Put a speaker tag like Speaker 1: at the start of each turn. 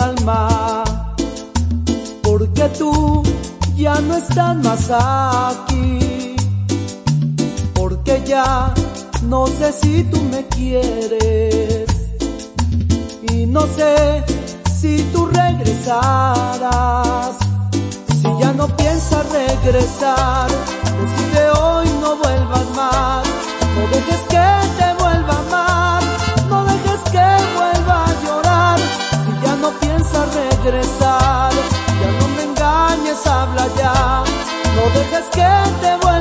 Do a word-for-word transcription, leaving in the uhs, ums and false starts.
Speaker 1: alma, porque tú ya no estás más aquí, porque ya no sé si tú me quieres y no sé si tú regresarás. Si ya no piensas regresar, decide hoy no vuelvas más. No dejes que te vuelva a amar, no dejes que vuelva a llorar. Si ya no piensas regresar, ya no me engañes, habla ya. No dejes que te vuelva